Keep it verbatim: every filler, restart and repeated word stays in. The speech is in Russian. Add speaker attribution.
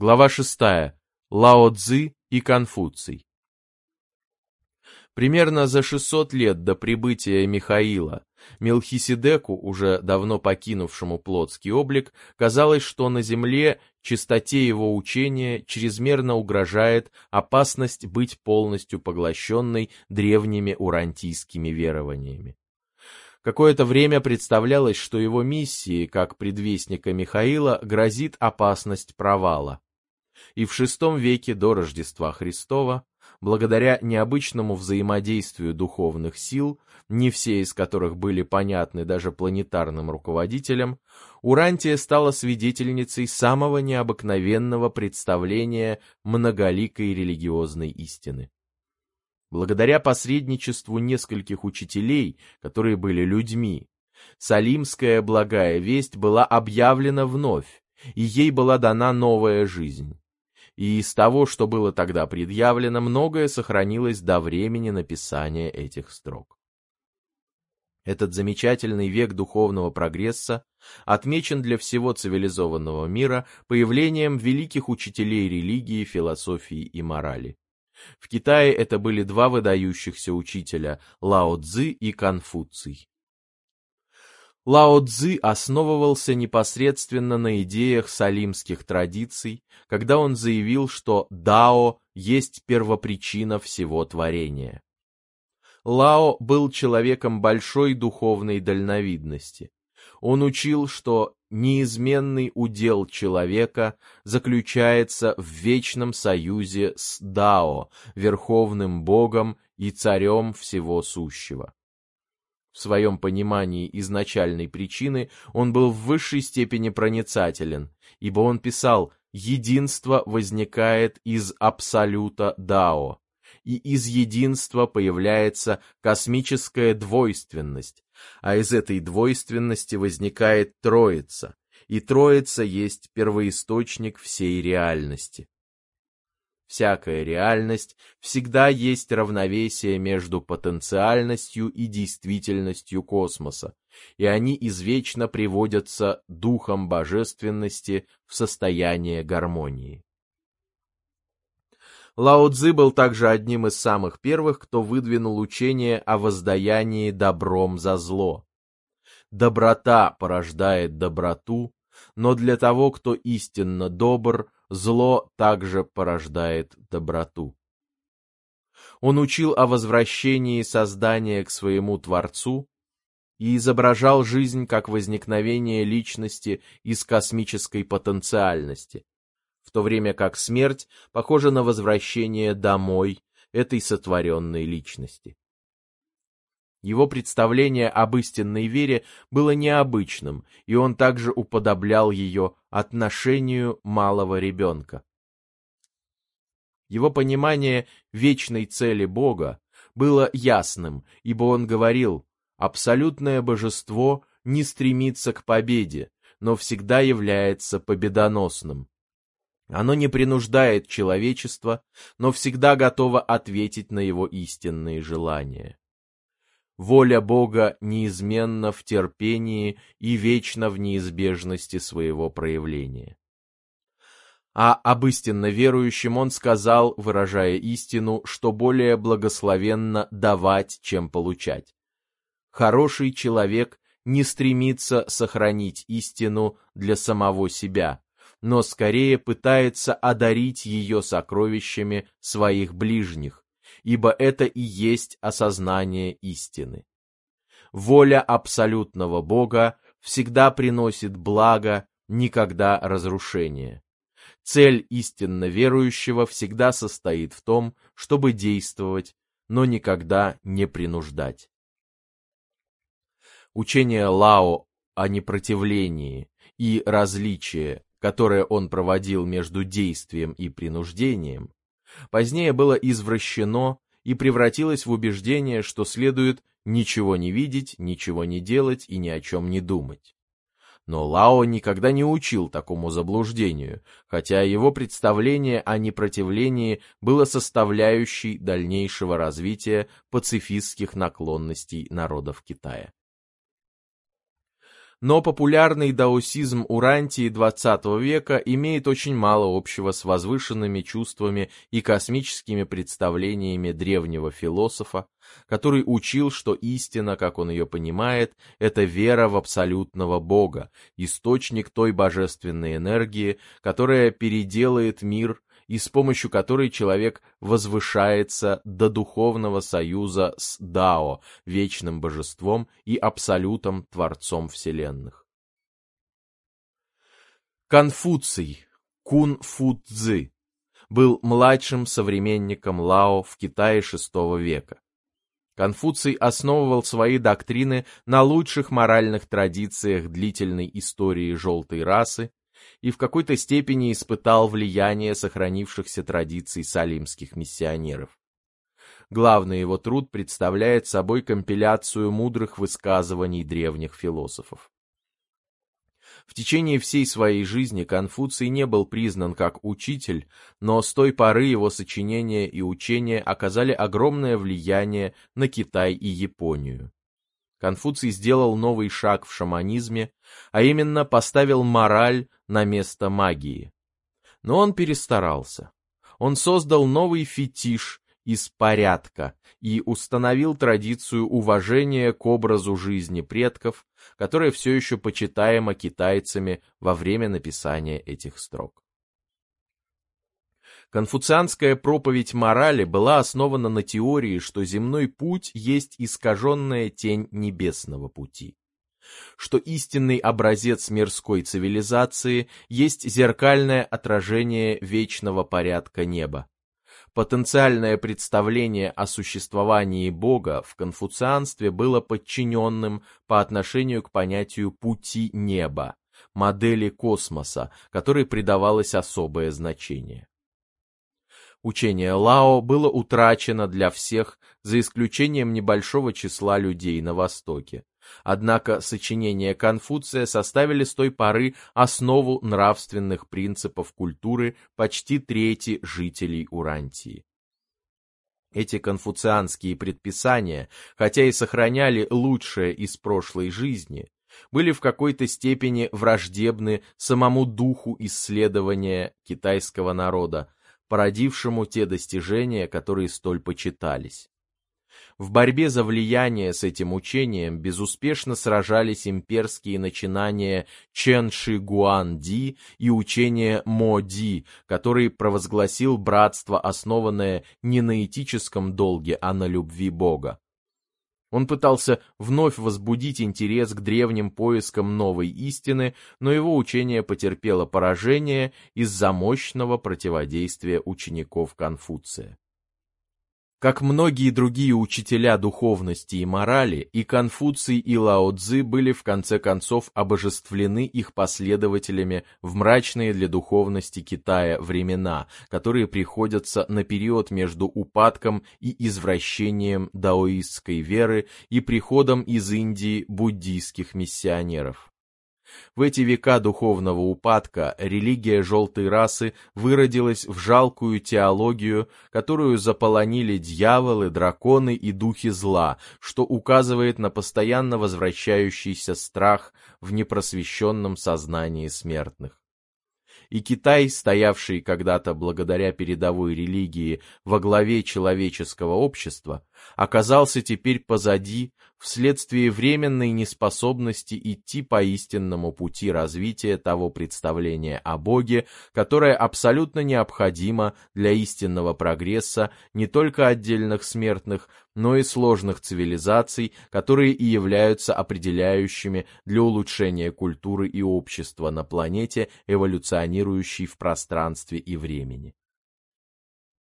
Speaker 1: Глава шестая. Лао Цзы и Конфуций. Примерно за шестьсот лет до прибытия Михаила Мелхиседеку, уже давно покинувшему плотский облик, казалось, что на земле чистоте его учения чрезмерно угрожает опасность быть полностью поглощенной древними урантийскими верованиями. Какое-то время представлялось, что его миссии, как предвестника Михаила, грозит опасность провала. И в шестом веке до Рождества Христова, благодаря необычному взаимодействию духовных сил, не все из которых были понятны даже планетарным руководителям, Урантия стала свидетельницей самого необыкновенного представления многоликой религиозной истины. Благодаря посредничеству нескольких учителей, которые были людьми, Салимская благая весть была объявлена вновь, и ей была дана новая жизнь. И из того, что было тогда предъявлено, многое сохранилось до времени написания этих строк. Этот замечательный век духовного прогресса отмечен для всего цивилизованного мира появлением великих учителей религии, философии и морали. В Китае это были два выдающихся учителя Лао Цзы и Конфуций. Лао Цзы основывался непосредственно на идеях салимских традиций, когда он заявил, что Дао есть первопричина всего творения. Лао был человеком большой духовной дальновидности. Он учил, что неизменный удел человека заключается в вечном союзе с Дао, верховным богом и царем всего сущего. В своем понимании изначальной причины он был в высшей степени проницателен, ибо он писал: «Единство возникает из абсолюта Дао, и из единства появляется космическая двойственность, а из этой двойственности возникает Троица, и Троица есть первоисточник всей реальности». Всякая реальность всегда есть равновесие между потенциальностью и действительностью космоса, и они извечно приводятся духом божественности в состояние гармонии. Лао Цзы был также одним из самых первых, кто выдвинул учение о воздаянии добром за зло. Доброта порождает доброту, но для того, кто истинно добр, зло также порождает доброту. Он учил о возвращении создания к своему Творцу и изображал жизнь как возникновение личности из космической потенциальности, в то время как смерть похожа на возвращение домой этой сотворенной личности. Его представление об истинной вере было необычным, и он также уподоблял ее отношению малого ребенка. Его понимание вечной цели Бога было ясным, ибо он говорил: «Абсолютное божество не стремится к победе, но всегда является победоносным. Оно не принуждает человечество, но всегда готово ответить на его истинные желания. Воля Бога неизменна в терпении и вечна в неизбежности своего проявления». А об истинно верующем он сказал, выражая истину, что более благословенно давать, чем получать. Хороший человек не стремится сохранить истину для самого себя, но скорее пытается одарить ее сокровищами своих ближних, ибо это и есть осознание истины. Воля абсолютного Бога всегда приносит благо, никогда разрушение. Цель истинно верующего всегда состоит в том, чтобы действовать, но никогда не принуждать. Учение Лао о непротивлении и различии, которое он проводил между действием и принуждением, позднее было извращено и превратилось в убеждение, что следует ничего не видеть, ничего не делать и ни о чем не думать. Но Лао никогда не учил такому заблуждению, хотя его представление о непротивлении было составляющей дальнейшего развития пацифистских наклонностей народов Китая. Но популярный даосизм Урантии двадцатого века имеет очень мало общего с возвышенными чувствами и космическими представлениями древнего философа, который учил, что истина, как он ее понимает, это вера в абсолютного Бога, источник той божественной энергии, которая переделает мир и с помощью которой человек возвышается до духовного союза с Дао, вечным божеством и абсолютом, творцом вселенных. Конфуций, Кун-фу-цзы, был младшим современником Лао в Китае шестого века. Конфуций основывал свои доктрины на лучших моральных традициях длительной истории желтой расы и в какой-то степени испытал влияние сохранившихся традиций салимских миссионеров. Главный его труд представляет собой компиляцию мудрых высказываний древних философов. В течение всей своей жизни Конфуций не был признан как учитель, но с той поры его сочинения и учения оказали огромное влияние на Китай и Японию. Конфуций сделал новый шаг в шаманизме, а именно поставил мораль на место магии. Но он перестарался. Он создал новый фетиш из порядка и установил традицию уважения к образу жизни предков, которая все еще почитаема китайцами во время написания этих строк. Конфуцианская проповедь морали была основана на теории, что земной путь есть искаженная тень небесного пути, что истинный образец мирской цивилизации есть зеркальное отражение вечного порядка неба. Потенциальное представление о существовании Бога в конфуцианстве было подчиненным по отношению к понятию пути неба, модели космоса, которой придавалось особое значение. Учение Лао было утрачено для всех, за исключением небольшого числа людей на Востоке. Однако сочинения Конфуция составили с той поры основу нравственных принципов культуры почти трети жителей Урантии. Эти конфуцианские предписания, хотя и сохраняли лучшее из прошлой жизни, были в какой-то степени враждебны самому духу исследования китайского народа, породившему те достижения, которые столь почитались. В борьбе за влияние с этим учением безуспешно сражались имперские начинания Чен Ши Гуан Ди и учение Мо Ди, который провозгласил братство, основанное не на этическом долге, а на любви Бога. Он пытался вновь возбудить интерес к древним поискам новой истины, но его учение потерпело поражение из-за мощного противодействия учеников Конфуция. Как многие другие учителя духовности и морали, и Конфуций, и Лао Цзы были в конце концов обожествлены их последователями в мрачные для духовности Китая времена, которые приходятся на период между упадком и извращением даоистской веры и приходом из Индии буддийских миссионеров. В эти века духовного упадка религия желтой расы выродилась в жалкую теологию, которую заполонили дьяволы, драконы и духи зла, что указывает на постоянно возвращающийся страх в непросвещенном сознании смертных. И Китай, стоявший когда-то благодаря передовой религии во главе человеческого общества, оказался теперь позади вследствие временной неспособности идти по истинному пути развития того представления о Боге, которое абсолютно необходимо для истинного прогресса не только отдельных смертных, но и сложных цивилизаций, которые и являются определяющими для улучшения культуры и общества на планете, эволюционирующей в пространстве и времени.